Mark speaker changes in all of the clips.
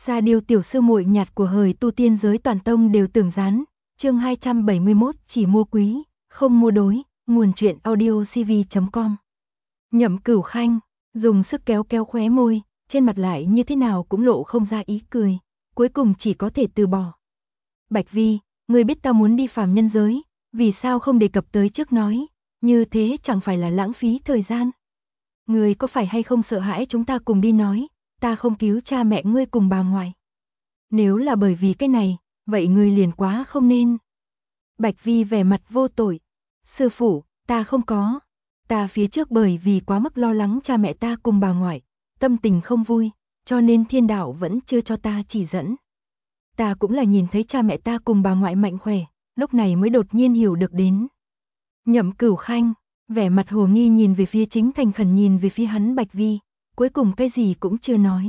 Speaker 1: Sa Điêu tiểu sư muội nhạt của hời tu tiên giới toàn tông đều tưởng rán. Chương 271 chỉ mua quý, không mua đối, nguồn truyện audiocv.com. Nhậm Cửu Khanh dùng sức kéo kéo khóe môi, trên mặt lại như thế nào cũng lộ không ra ý cười, cuối cùng chỉ có thể từ bỏ. Bạch Vi, ngươi biết ta muốn đi phàm nhân giới, vì sao không đề cập tới trước nói, như thế chẳng phải là lãng phí thời gian. Ngươi có phải hay không sợ hãi chúng ta cùng đi nói, ta không cứu cha mẹ ngươi cùng bà ngoại. Nếu là bởi vì cái này, vậy ngươi liền quá không nên. Bạch Vi vẻ mặt vô tội. Sư phụ, ta không có. Ta phía trước bởi vì quá mức lo lắng cha mẹ ta cùng bà ngoại, tâm tình không vui, cho nên thiên đạo vẫn chưa cho ta chỉ dẫn. Ta cũng là nhìn thấy cha mẹ ta cùng bà ngoại mạnh khỏe, lúc này mới đột nhiên hiểu được đến. Nhậm Cửu Khanh, vẻ mặt hồ nghi nhìn về phía chính thành khẩn nhìn về phía hắn Bạch Vi, cuối cùng cái gì cũng chưa nói.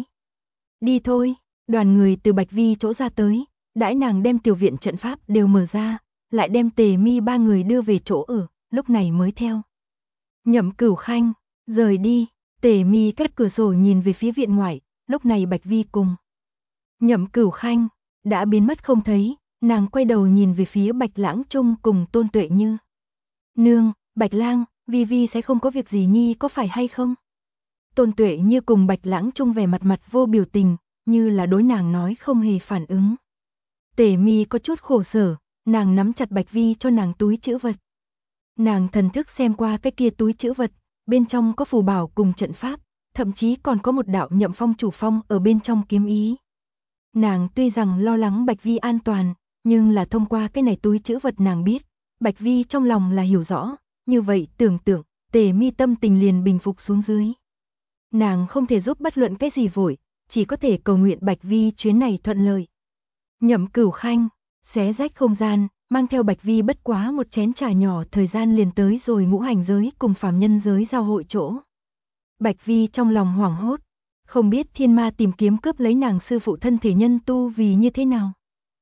Speaker 1: Đi thôi, đoàn người từ Bạch Vi chỗ ra tới, đãi nàng đem tiểu viện trận pháp đều mở ra, lại đem Tề Mi ba người đưa về chỗ ở, lúc này mới theo. Nhậm Cửu Khanh, rời đi, Tề Mi cách cửa sổ nhìn về phía viện ngoại, lúc này Bạch Vi cùng Nhậm Cửu Khanh đã biến mất không thấy, nàng quay đầu nhìn về phía Bạch Lãng Trung cùng Tôn Tuệ Như. Nương, Bạch Lang, Vi Vi sẽ không có việc gì nhi có phải hay không? Tôn Tuệ Như cùng Bạch Lãng Trung vẻ mặt vô biểu tình, như là đối nàng nói không hề phản ứng. Tề Mi có chút khổ sở, nàng nắm chặt Bạch Vi cho nàng túi trữ vật. Nàng thần thức xem qua cái kia túi trữ vật, bên trong có phù bảo cùng trận pháp, thậm chí còn có một đạo Nhậm Phong chủ phong ở bên trong kiếm ý. Nàng tuy rằng lo lắng Bạch Vi an toàn, nhưng là thông qua cái này túi trữ vật nàng biết, Bạch Vi trong lòng là hiểu rõ, như vậy tưởng tượng, Tề Mi tâm tình liền bình phục xuống dưới. Nàng không thể giúp bất luận cái gì vội, chỉ có thể cầu nguyện Bạch Vi chuyến này thuận lợi. Nhậm Cửu Khanh xé rách không gian, mang theo Bạch Vi bất quá một chén trà nhỏ thời gian liền tới rồi ngũ hành giới cùng phàm nhân giới giao hội chỗ. Bạch Vi trong lòng hoảng hốt, không biết thiên ma tìm kiếm cướp lấy nàng sư phụ thân thể nhân tu vì như thế nào.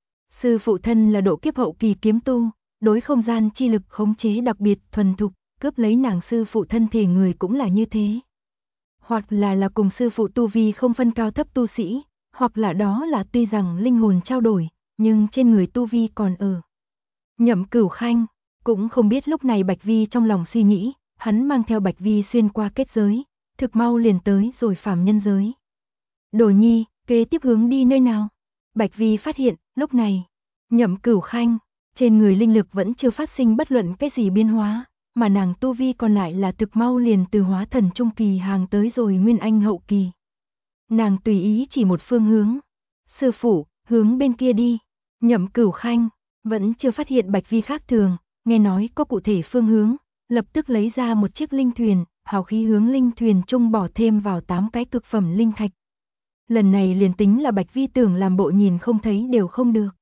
Speaker 1: Sư phụ thân là độ kiếp hậu kỳ kiếm tu, đối không gian chi lực khống chế đặc biệt thuần thục, cướp lấy nàng sư phụ thân thể người cũng là như thế. Hoặc là cùng sư phụ tu vi không phân cao thấp tu sĩ, hoặc là đó là tuy rằng linh hồn trao đổi, nhưng trên người tu vi còn ở. Nhậm Cửu Khanh cũng không biết lúc này Bạch Vi trong lòng suy nghĩ, hắn mang theo Bạch Vi xuyên qua kết giới, thực mau liền tới rồi phàm nhân giới. Đồ Nhi, kế tiếp hướng đi nơi nào? Bạch Vi phát hiện, lúc này, Nhậm Cửu Khanh trên người linh lực vẫn chưa phát sinh bất luận cái gì biến hóa, mà nàng tu vi còn lại là thực mau liền từ hóa thần trung kỳ hàng tới rồi nguyên anh hậu kỳ. Nàng tùy ý chỉ một phương hướng. Sư phụ, hướng bên kia đi. Nhậm Cửu Khanh vẫn chưa phát hiện Bạch Vi khác thường, nghe nói có cụ thể phương hướng, lập tức lấy ra một chiếc linh thuyền, hào khí hướng linh thuyền trung bỏ thêm vào 8 cái cực phẩm linh thạch. Lần này liền tính là Bạch Vi tưởng làm bộ nhìn không thấy đều không được.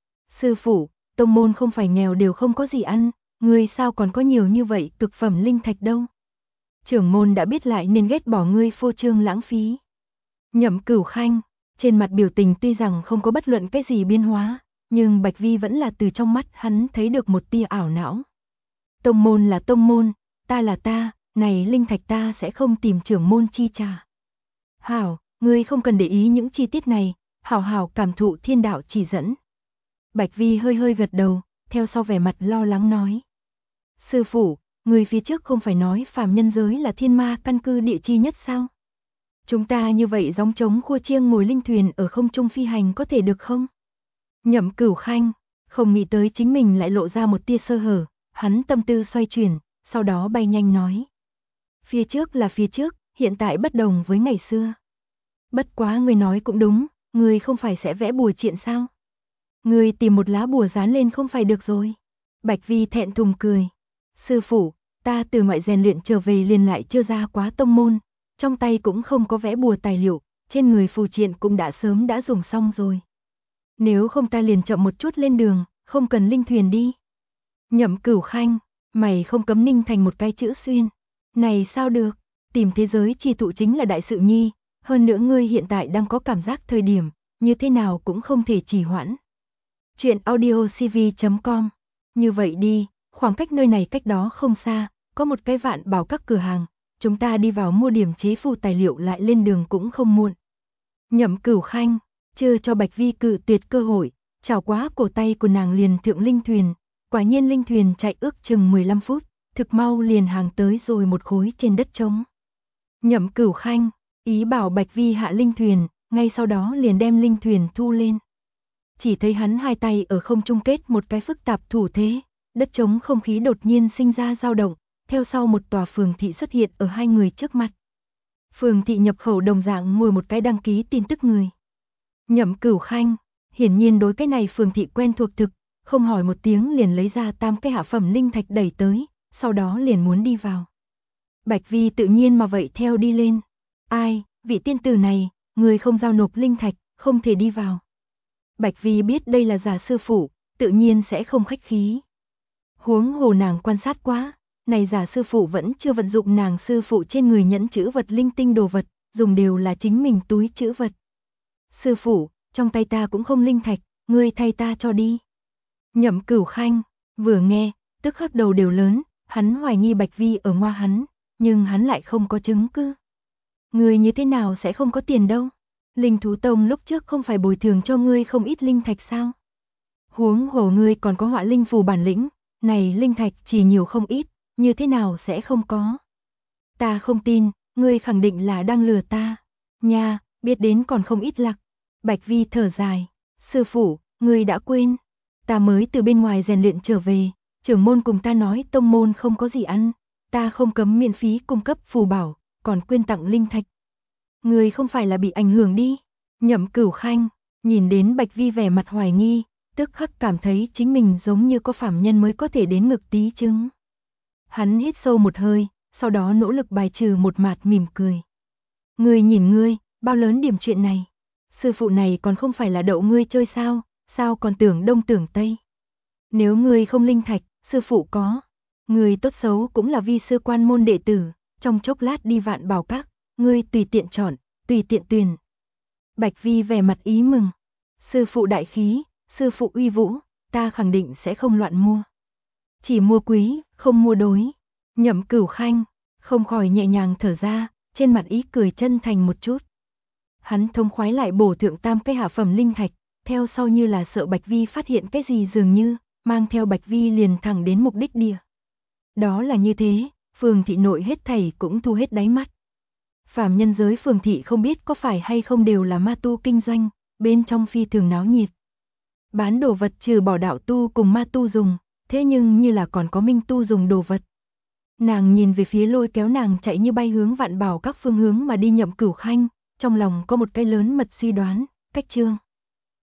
Speaker 1: Sư phụ, tông môn không phải nghèo đều không có gì ăn, ngươi sao còn có nhiều như vậy cực phẩm linh thạch đâu? Trưởng môn đã biết lại nên ghét bỏ ngươi phô trương lãng phí. Nhậm Cửu Khanh trên mặt biểu tình tuy rằng không có bất luận cái gì biến hóa, nhưng Bạch Vi vẫn là từ trong mắt hắn thấy được một tia ảo não. Tông môn là tông môn, ta là ta, này linh thạch ta sẽ không tìm trưởng môn chi trả. Hảo, ngươi không cần để ý những chi tiết này, hảo hảo cảm thụ thiên đạo chỉ dẫn. Bạch Vi hơi gật đầu, theo sau vẻ mặt lo lắng nói. Sư phụ, người phía trước không phải nói phàm nhân giới là thiên ma căn cư địa chi nhất sao? Chúng ta như vậy gióng trống khua chiêng ngồi linh thuyền ở không trung phi hành có thể được không? Nhậm Cửu Khanh không nghĩ tới chính mình lại lộ ra một tia sơ hở, hắn tâm tư xoay chuyển, sau đó bay nhanh nói. Phía trước là phía trước, hiện tại bất đồng với ngày xưa. Bất quá người nói cũng đúng, người không phải sẽ vẽ bùa triện sao? Người tìm một lá bùa dán lên không phải được rồi. Bạch Vi thẹn thùng cười. Sư phụ, ta từ ngoại rèn luyện trở về liền lại chưa ra quá tông môn, trong tay cũng không có vẽ bùa tài liệu, trên người phù triện cũng đã sớm đã dùng xong rồi. Nếu không ta liền chậm một chút lên đường, không cần linh thuyền đi. Nhậm Cửu Khanh, mày không cấm ninh thành một cái chữ xuyên. Này sao được, tìm thế giới chi tụ chính là đại sự nhi, hơn nữa ngươi hiện tại đang có cảm giác thời điểm, như thế nào cũng không thể trì hoãn. Chuyện audiocv.com. Như vậy đi, khoảng cách nơi này cách đó không xa, có một cái Vạn Bảo các cửa hàng, chúng ta đi vào mua điểm chế phù tài liệu lại lên đường cũng không muộn. Nhậm Cửu Khanh chưa cho Bạch Vi cự tuyệt cơ hội, chảo quá cổ tay của nàng liền thượng linh thuyền, quả nhiên linh thuyền chạy ước chừng 15 phút, thực mau liền hàng tới rồi một khối trên đất trống. Nhậm Cửu Khanh ý bảo Bạch Vi hạ linh thuyền, ngay sau đó liền đem linh thuyền thu lên. Chỉ thấy hắn hai tay ở không trung kết một cái phức tạp thủ thế, đất trống không khí đột nhiên sinh ra dao động, theo sau một tòa phường thị xuất hiện ở hai người trước mặt. Phường thị nhập khẩu đồng dạng ngồi một cái đăng ký tin tức người. Nhậm Cửu Khanh, hiển nhiên đối cái này phường thị quen thuộc thực, không hỏi một tiếng liền lấy ra 8 cái hạ phẩm linh thạch đẩy tới, sau đó liền muốn đi vào. Bạch Vi tự nhiên mà vậy theo đi lên. Ai, vị tiên tử này, người không giao nộp linh thạch, không thể đi vào. Bạch Vi biết đây là giả sư phụ, tự nhiên sẽ không khách khí. Huống hồ nàng quan sát quá, này giả sư phụ vẫn chưa vận dụng nàng sư phụ trên người nhẫn chữ vật linh tinh đồ vật, dùng đều là chính mình túi chữ vật. Sư phụ, trong tay ta cũng không linh thạch, ngươi thay ta cho đi. Nhậm Cửu Khanh, vừa nghe, tức khắc đầu đều lớn, hắn hoài nghi Bạch Vi ở ngoa hắn, nhưng hắn lại không có chứng cứ. Ngươi như thế nào sẽ không có tiền đâu? Linh thú tông lúc trước không phải bồi thường cho ngươi không ít linh thạch sao? Huống hồ ngươi còn có họa linh phù bản lĩnh, này linh thạch chỉ nhiều không ít, như thế nào sẽ không có? Ta không tin, ngươi khẳng định là đang lừa ta. Nha, biết đến còn không ít lạc. Bạch Vi thở dài, sư phụ, ngươi đã quên. Ta mới từ bên ngoài rèn luyện trở về, trưởng môn cùng ta nói tông môn không có gì ăn, ta không cấm miễn phí cung cấp phù bảo, còn quyên tặng linh thạch. Ngươi không phải là bị ảnh hưởng đi. Nhậm Cửu Khanh, nhìn đến Bạch Vi vẻ mặt hoài nghi, tức khắc cảm thấy chính mình giống như có phàm nhân mới có thể đến ngực tí chứng. Hắn hít sâu một hơi, sau đó nỗ lực bài trừ một mạt mỉm cười. Ngươi nhìn ngươi, bao lớn điểm chuyện này. Sư phụ này còn không phải là đậu ngươi chơi sao, sao còn tưởng đông tưởng tây. Nếu ngươi không linh thạch, sư phụ có. Ngươi tốt xấu cũng là vi sư quan môn đệ tử, trong chốc lát đi Vạn Bảo Các, ngươi tùy tiện chọn, tùy tiện tuyển. Bạch Vi vẻ mặt ý mừng. Sư phụ đại khí, sư phụ uy vũ, ta khẳng định sẽ không loạn mua. Chỉ mua quý, không mua đối. Nhậm Cửu Khanh, không khỏi nhẹ nhàng thở ra, trên mặt ý cười chân thành một chút. Hắn thông khoái lại bổ thượng 8 cái hạ phẩm linh thạch, theo sau như là sợ Bạch Vi phát hiện cái gì dường như, mang theo Bạch Vi liền thẳng đến mục đích địa. Đó là như thế, phường thị nội hết thảy cũng thu hết đáy mắt. Phàm nhân giới phường thị không biết có phải hay không đều là ma tu kinh doanh, bên trong phi thường náo nhiệt. Bán đồ vật trừ bỏ đạo tu cùng ma tu dùng, thế nhưng như là còn có minh tu dùng đồ vật. Nàng nhìn về phía lôi kéo nàng chạy như bay hướng Vạn Bảo Các phương hướng mà đi Nhậm Cửu Khanh, trong lòng có một cái lớn mật suy đoán, cách chương.